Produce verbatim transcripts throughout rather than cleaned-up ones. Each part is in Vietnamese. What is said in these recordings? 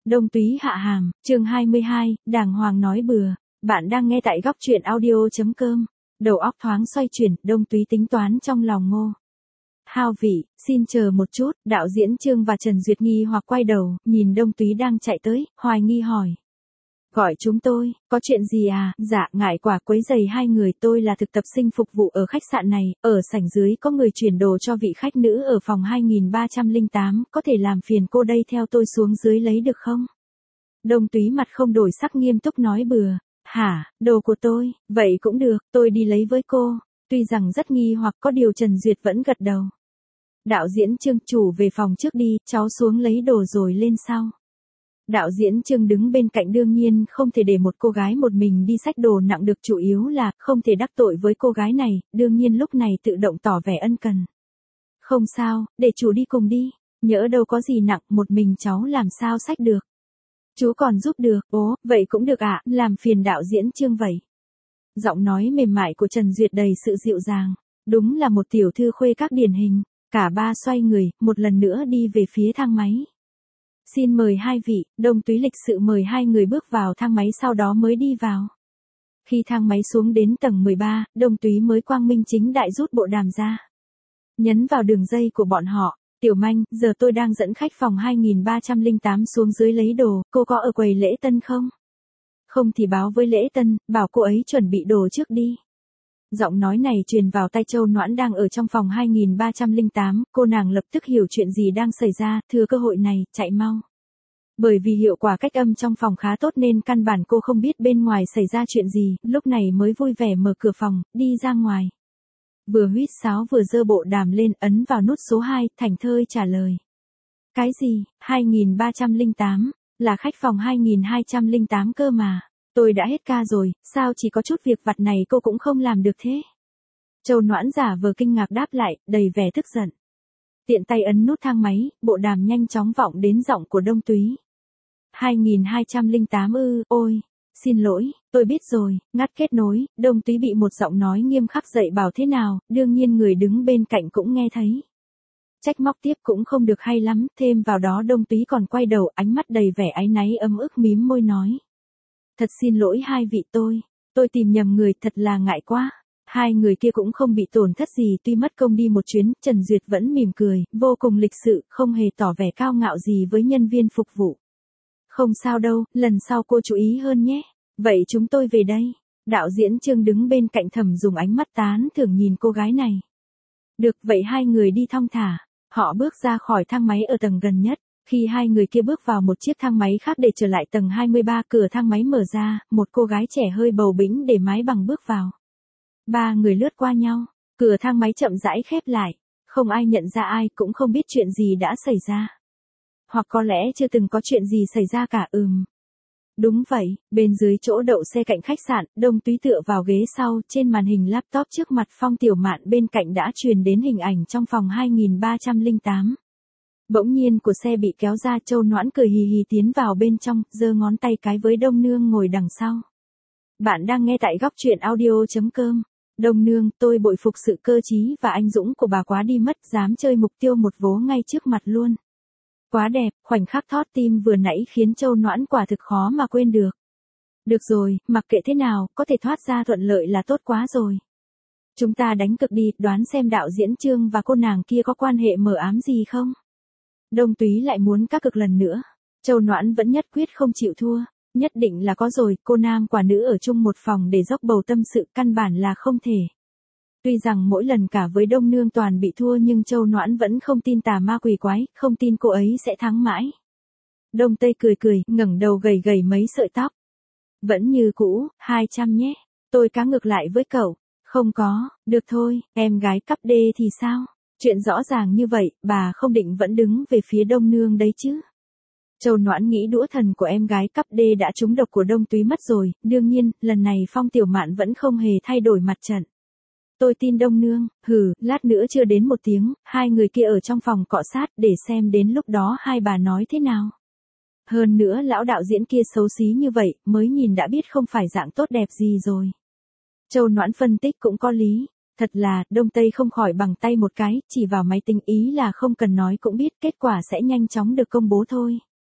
Đông Túy hạ hàm, chương hai mươi hai, đàng hoàng nói bừa. Bạn đang nghe tại góc truyện audio.com. Đầu óc thoáng xoay chuyển, Đông Túy tính toán trong lòng ngô. Hao vị, xin chờ một chút, đạo diễn Trương và Trần Duyệt nghi hoặc quay đầu, nhìn Đông Túy đang chạy tới, hoài nghi hỏi. Gọi chúng tôi, có chuyện gì à? Dạ, ngại quả quấy giày hai người, tôi là thực tập sinh phục vụ ở khách sạn này, ở sảnh dưới có người chuyển đồ cho vị khách nữ ở phòng hai nghìn ba trăm lẻ tám, có thể làm phiền cô đây theo tôi xuống dưới lấy được không? Đông Túy mặt không đổi sắc nghiêm túc nói bừa. Hả, đồ của tôi, vậy cũng được, tôi đi lấy với cô. Tuy rằng rất nghi hoặc có điều Trần Duyệt vẫn gật đầu. Đạo diễn Trương, chủ về phòng trước đi, cháu xuống lấy đồ rồi lên sau. Đạo diễn Trương đứng bên cạnh, đương nhiên không thể để một cô gái một mình đi xách đồ nặng được, chủ yếu là không thể đắc tội với cô gái này, đương nhiên lúc này tự động tỏ vẻ ân cần. Không sao, để chủ đi cùng đi, nhỡ đâu có gì nặng, một mình cháu làm sao xách được. Chú còn giúp được, ố, vậy cũng được ạ, à, làm phiền đạo diễn Trương vậy. Giọng nói mềm mại của Trần Duyệt đầy sự dịu dàng, đúng là một tiểu thư khuê các điển hình. Cả ba xoay người, một lần nữa đi về phía thang máy. Xin mời hai vị, Đông Túy lịch sự mời hai người bước vào thang máy, sau đó mới đi vào. Khi thang máy xuống đến tầng mười ba, Đông Túy mới quang minh chính đại rút bộ đàm ra. Nhấn vào đường dây của bọn họ. Tiểu Manh, giờ tôi đang dẫn khách phòng hai nghìn ba trăm lẻ tám xuống dưới lấy đồ, cô có ở quầy lễ tân không? Không thì báo với lễ tân, bảo cô ấy chuẩn bị đồ trước đi. Giọng nói này truyền vào tai Châu Noãn đang ở trong phòng hai nghìn ba trăm lẻ tám, cô nàng lập tức hiểu chuyện gì đang xảy ra, thừa cơ hội này, chạy mau. Bởi vì hiệu quả cách âm trong phòng khá tốt nên căn bản cô không biết bên ngoài xảy ra chuyện gì, lúc này mới vui vẻ mở cửa phòng, đi ra ngoài. Vừa huýt sáo vừa giơ bộ đàm lên, ấn vào nút số hai, thảnh thơi trả lời. Cái gì, hai nghìn ba trăm lẻ tám, là khách phòng hai nghìn hai trăm lẻ tám cơ mà. Tôi đã hết ca rồi, sao chỉ có chút việc vặt này cô cũng không làm được thế? Châu Noãn giả vờ kinh ngạc đáp lại, đầy vẻ tức giận. Tiện tay ấn nút thang máy, bộ đàm nhanh chóng vọng đến giọng của Đông Túy. hai nghìn hai trăm lẻ tám ư, ôi, xin lỗi, tôi biết rồi, ngắt kết nối, Đông Túy bị một giọng nói nghiêm khắc dạy bảo thế nào, đương nhiên người đứng bên cạnh cũng nghe thấy. Trách móc tiếp cũng không được hay lắm, thêm vào đó Đông Túy còn quay đầu, ánh mắt đầy vẻ áy náy ấm ức, mím môi nói. Thật xin lỗi hai vị, tôi, tôi tìm nhầm người, thật là ngại quá. Hai người kia cũng không bị tổn thất gì, tuy mất công đi một chuyến, Trần Duyệt vẫn mỉm cười, vô cùng lịch sự, không hề tỏ vẻ cao ngạo gì với nhân viên phục vụ. Không sao đâu, lần sau cô chú ý hơn nhé. Vậy chúng tôi về đây. Đạo diễn Trương đứng bên cạnh thầm dùng ánh mắt tán thưởng nhìn cô gái này. Được, vậy hai người đi thong thả. Họ bước ra khỏi thang máy ở tầng gần nhất. Khi hai người kia bước vào một chiếc thang máy khác để trở lại tầng hai mươi ba, cửa thang máy mở ra, một cô gái trẻ hơi bầu bĩnh để mái bằng bước vào. Ba người lướt qua nhau, cửa thang máy chậm rãi khép lại, không ai nhận ra ai, cũng không biết chuyện gì đã xảy ra. Hoặc có lẽ chưa từng có chuyện gì xảy ra cả. Ừm. Đúng vậy, bên dưới chỗ đậu xe cạnh khách sạn, Đông Túy tựa vào ghế sau, trên màn hình laptop trước mặt Phong Tiểu Mạn bên cạnh đã truyền đến hình ảnh trong phòng hai nghìn ba trăm lẻ tám. Bỗng nhiên của xe bị kéo ra, Châu Noãn cười hì hì tiến vào bên trong, giơ ngón tay cái với Đông Nương ngồi đằng sau. Bạn đang nghe tại góc truyện audio.com. Đông Nương, tôi bội phục sự cơ trí và anh dũng của bà quá đi mất, dám chơi mục tiêu một vố ngay trước mặt luôn. Quá đẹp, khoảnh khắc thót tim vừa nãy khiến Châu Noãn quả thực khó mà quên được. Được rồi, mặc kệ thế nào, có thể thoát ra thuận lợi là tốt quá rồi. Chúng ta đánh cực đi, đoán xem đạo diễn Trương và cô nàng kia có quan hệ mờ ám gì không? Đông Túy lại muốn các cực lần nữa. Châu Noãn vẫn nhất quyết không chịu thua. Nhất định là có rồi, cô nam quả nữ ở chung một phòng để dốc bầu tâm sự, căn bản là không thể. Tuy rằng mỗi lần cả với Đông Nương toàn bị thua nhưng Châu Noãn vẫn không tin tà ma quỷ quái, không tin cô ấy sẽ thắng mãi. Đông Tây cười cười, ngẩng đầu gầy gầy mấy sợi tóc. Vẫn như cũ, hai trăm nhé. Tôi cá ngược lại với cậu. Không có, được thôi, em gái cấp D thì sao? Chuyện rõ ràng như vậy, bà không định vẫn đứng về phía Đông Nương đấy chứ? Châu Noãn nghĩ đũa thần của em gái cấp D đã trúng độc của Đông Túy mất rồi, đương nhiên, lần này Phong Tiểu Mạn vẫn không hề thay đổi mặt trận. Tôi tin Đông Nương, hừ, lát nữa chưa đến một tiếng, hai người kia ở trong phòng cọ sát để xem đến lúc đó hai bà nói thế nào. Hơn nữa lão đạo diễn kia xấu xí như vậy, mới nhìn đã biết không phải dạng tốt đẹp gì rồi. Châu Noãn phân tích cũng có lý. Thật là, Đông Tây không khỏi bằng tay một cái, chỉ vào máy tính, ý là không cần nói cũng biết, kết quả sẽ nhanh chóng được công bố thôi.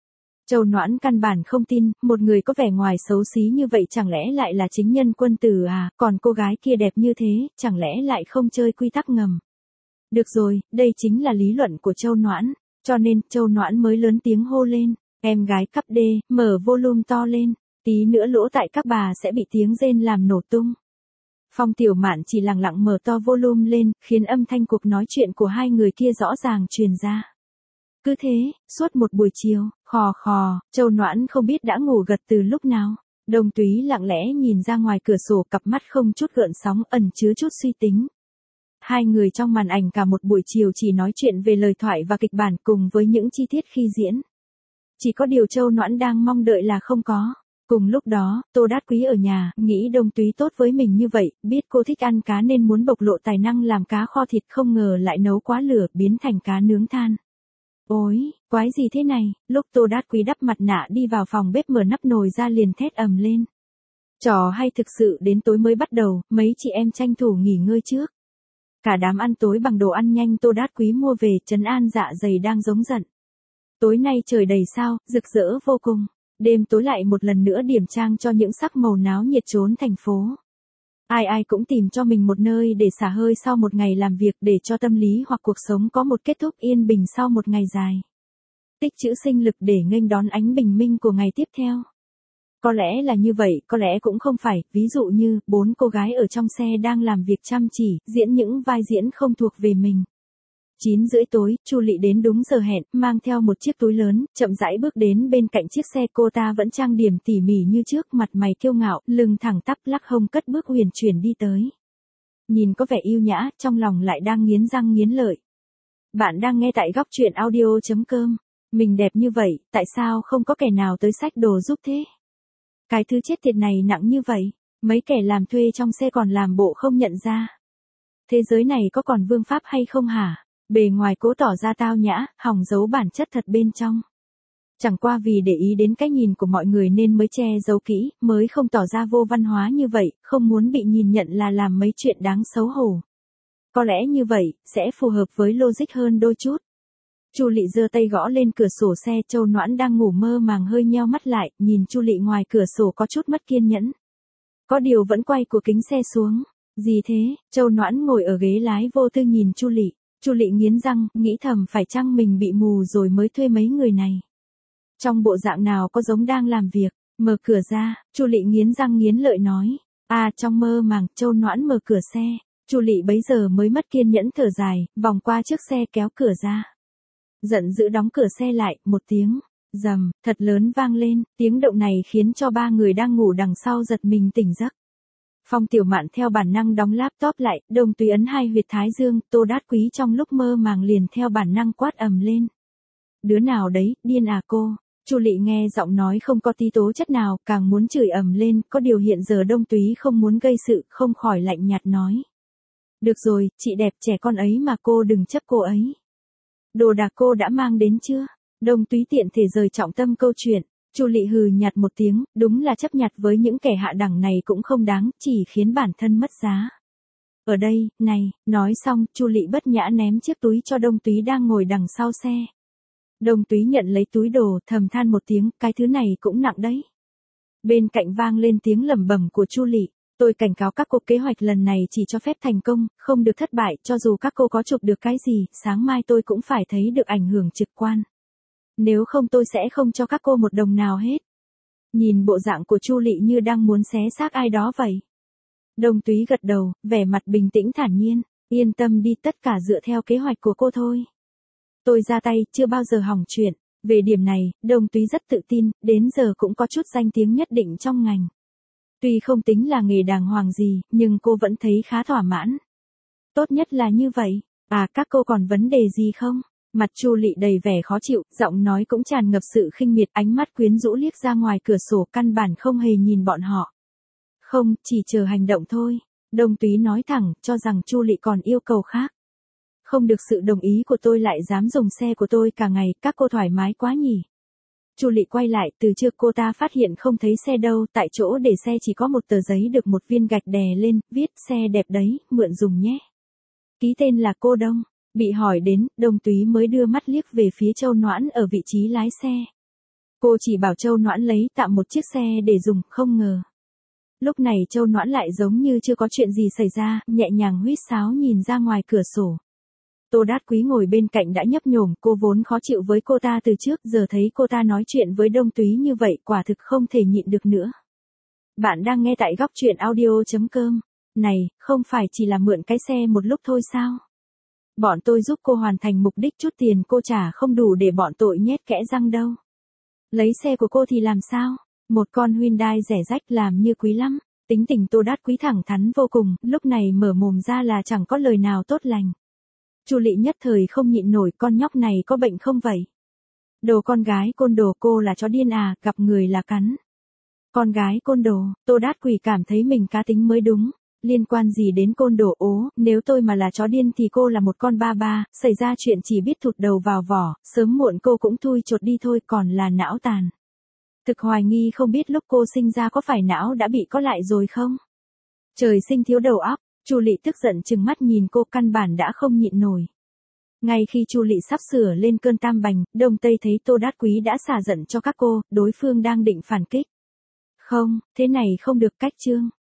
Châu Noãn căn bản không tin, một người có vẻ ngoài xấu xí như vậy chẳng lẽ lại là chính nhân quân tử à, còn cô gái kia đẹp như thế, chẳng lẽ lại không chơi quy tắc ngầm. Được rồi, đây chính là lý luận của Châu Noãn, cho nên Châu Noãn mới lớn tiếng hô lên, em gái cấp D, mở volume to lên, tí nữa lỗ tại các bà sẽ bị tiếng rên làm nổ tung. Phong Tiểu Mạn chỉ lặng lặng mở to volume lên, khiến âm thanh cuộc nói chuyện của hai người kia rõ ràng truyền ra. Cứ thế, suốt một buổi chiều, khò khò, Châu Noãn không biết đã ngủ gật từ lúc nào. Đông Túy lặng lẽ nhìn ra ngoài cửa sổ, cặp mắt không chút gợn sóng, ẩn chứa chút suy tính. Hai người trong màn ảnh cả một buổi chiều chỉ nói chuyện về lời thoại và kịch bản cùng với những chi tiết khi diễn. Chỉ có điều Châu Noãn đang mong đợi là không có. Cùng lúc đó, Tô Đát Quý ở nhà, nghĩ Đông Túy tốt với mình như vậy, biết cô thích ăn cá nên muốn bộc lộ tài năng làm cá kho thịt, không ngờ lại nấu quá lửa biến thành cá nướng than. Ôi, quái gì thế này, lúc Tô Đát Quý đắp mặt nạ đi vào phòng bếp mở nắp nồi ra liền thét ầm lên. Trò hay thực sự đến tối mới bắt đầu, mấy chị em tranh thủ nghỉ ngơi trước. Cả đám ăn tối bằng đồ ăn nhanh Tô Đát Quý mua về, trấn an dạ dày đang giống giận. Tối nay trời đầy sao, rực rỡ vô cùng. Đêm tối lại một lần nữa điểm trang cho những sắc màu náo nhiệt trốn thành phố. Ai ai cũng tìm cho mình một nơi để xả hơi sau một ngày làm việc, để cho tâm lý hoặc cuộc sống có một kết thúc yên bình sau một ngày dài. Tích trữ sinh lực để nghênh đón ánh bình minh của ngày tiếp theo. Có lẽ là như vậy, có lẽ cũng không phải, ví dụ như, bốn cô gái ở trong xe đang làm việc chăm chỉ, diễn những vai diễn không thuộc về mình. chín rưỡi tối, Chu Lị đến đúng giờ hẹn, mang theo một chiếc túi lớn, chậm rãi bước đến bên cạnh chiếc xe, cô ta vẫn trang điểm tỉ mỉ như trước, mặt mày kiêu ngạo, lưng thẳng tắp, lắc hông cất bước huyền chuyển đi tới. Nhìn có vẻ yêu nhã, trong lòng lại đang nghiến răng nghiến lợi. Bạn đang nghe tại góc truyện audio chấm com. Mình đẹp như vậy, tại sao không có kẻ nào tới xách đồ giúp thế? Cái thứ chết tiệt này nặng như vậy, mấy kẻ làm thuê trong xe còn làm bộ không nhận ra. Thế giới này có còn vương pháp hay không hả? Bề ngoài cố tỏ ra tao nhã, hòng giấu bản chất thật bên trong. Chẳng qua vì để ý đến cái nhìn của mọi người nên mới che giấu kỹ, mới không tỏ ra vô văn hóa như vậy, không muốn bị nhìn nhận là làm mấy chuyện đáng xấu hổ. Có lẽ như vậy, sẽ phù hợp với logic hơn đôi chút. Chu Lị giơ tay gõ lên cửa sổ xe, Châu Noãn đang ngủ mơ màng hơi nheo mắt lại, nhìn Chu Lị ngoài cửa sổ có chút mất kiên nhẫn. Có điều vẫn quay của kính xe xuống. Gì thế? Châu Noãn ngồi ở ghế lái vô tư nhìn Chu Lị. Chu Lị nghiến răng, nghĩ thầm phải chăng mình bị mù rồi mới thuê mấy người này. Trong bộ dạng nào có giống đang làm việc, mở cửa ra, Chu Lị nghiến răng nghiến lợi nói. À, trong mơ màng, Châu Noãn mở cửa xe. Chu Lị bấy giờ mới mất kiên nhẫn thở dài, vòng qua chiếc xe kéo cửa ra. Giận dữ đóng cửa xe lại, một tiếng rầm thật lớn vang lên, tiếng động này khiến cho ba người đang ngủ đằng sau giật mình tỉnh giấc. Phong Tiểu Mạn theo bản năng đóng laptop lại, Đông Túy ấn hai huyệt thái dương, Tô Đát Quý trong lúc mơ màng liền theo bản năng quát ầm lên. Đứa nào đấy, điên à cô? Chu Lị nghe giọng nói không có tí tố chất nào, càng muốn chửi ầm lên, có điều hiện giờ Đông Túy không muốn gây sự, không khỏi lạnh nhạt nói. Được rồi, chị đẹp trẻ con ấy mà cô đừng chấp cô ấy. Đồ đạc cô đã mang đến chưa? Đông Túy tiện thể rời trọng tâm câu chuyện. Chu Lị hừ nhạt một tiếng, đúng là chấp nhặt với những kẻ hạ đẳng này cũng không đáng, chỉ khiến bản thân mất giá. Ở đây, này, nói xong, Chu Lị bất nhã ném chiếc túi cho Đông Túy đang ngồi đằng sau xe. Đông Túy nhận lấy túi đồ, thầm than một tiếng, cái thứ này cũng nặng đấy. Bên cạnh vang lên tiếng lẩm bẩm của Chu Lị. Tôi cảnh cáo các cô, kế hoạch lần này chỉ cho phép thành công, không được thất bại, cho dù các cô có chụp được cái gì, sáng mai tôi cũng phải thấy được ảnh hưởng trực quan. Nếu không tôi sẽ không cho các cô một đồng nào hết. Nhìn bộ dạng của Chu Lị như đang muốn xé xác ai đó vậy. Đông Túy gật đầu, vẻ mặt bình tĩnh thản nhiên, yên tâm đi, tất cả dựa theo kế hoạch của cô thôi. Tôi ra tay, chưa bao giờ hỏng chuyện. Về điểm này, Đông Túy rất tự tin, đến giờ cũng có chút danh tiếng nhất định trong ngành. Tuy không tính là nghề đàng hoàng gì, nhưng cô vẫn thấy khá thỏa mãn. Tốt nhất là như vậy. À, các cô còn vấn đề gì không? Mặt Chu Lị đầy vẻ khó chịu, giọng nói cũng tràn ngập sự khinh miệt, ánh mắt quyến rũ liếc ra ngoài cửa sổ, căn bản không hề nhìn bọn họ. Không, chỉ chờ hành động thôi. Đông Túy nói thẳng, cho rằng Chu Lị còn yêu cầu khác. Không được sự đồng ý của tôi lại dám dùng xe của tôi cả ngày, các cô thoải mái quá nhỉ. Chu Lị quay lại, từ trước cô ta phát hiện không thấy xe đâu, tại chỗ để xe chỉ có một tờ giấy được một viên gạch đè lên, viết xe đẹp đấy, mượn dùng nhé. Ký tên là cô Đông. Bị hỏi đến, Đông Túy mới đưa mắt liếc về phía Châu Noãn ở vị trí lái xe. Cô chỉ bảo Châu Noãn lấy tạm một chiếc xe để dùng, không ngờ. Lúc này Châu Noãn lại giống như chưa có chuyện gì xảy ra, nhẹ nhàng huýt sáo nhìn ra ngoài cửa sổ. Tô Đát Quý ngồi bên cạnh đã nhấp nhổm, cô vốn khó chịu với cô ta từ trước, giờ thấy cô ta nói chuyện với Đông Túy như vậy, quả thực không thể nhịn được nữa. Bạn đang nghe tại góc truyện audio.com. Này, không phải chỉ là mượn cái xe một lúc thôi sao? Bọn tôi giúp cô hoàn thành mục đích, chút tiền cô trả không đủ để bọn tội nhét kẽ răng đâu. Lấy xe của cô thì làm sao? Một con Hyundai rẻ rách làm như quý lắm. Tính tình Tô Đát Quý thẳng thắn vô cùng, lúc này mở mồm ra là chẳng có lời nào tốt lành. Chu Lệ nhất thời không nhịn nổi, con nhóc này có bệnh không vậy? Đồ con gái côn đồ, cô là chó điên à, gặp người là cắn. Con gái côn đồ, Tô Đát Quý cảm thấy mình cá tính mới đúng. Liên quan gì đến côn đồ ố, nếu tôi mà là chó điên thì cô là một con ba ba, xảy ra chuyện chỉ biết thụt đầu vào vỏ, sớm muộn cô cũng thui chột đi thôi, còn là não tàn. Thực hoài nghi không biết lúc cô sinh ra có phải não đã bị có lại rồi không? Trời sinh thiếu đầu óc. Chu Lệ tức giận trừng mắt nhìn cô, căn bản đã không nhịn nổi. Ngay khi Chu Lệ sắp sửa lên cơn tam bành, Đông Tây thấy Tô Đát Quý đã xả giận cho các cô, đối phương đang định phản kích. Không, thế này không được, cách chương.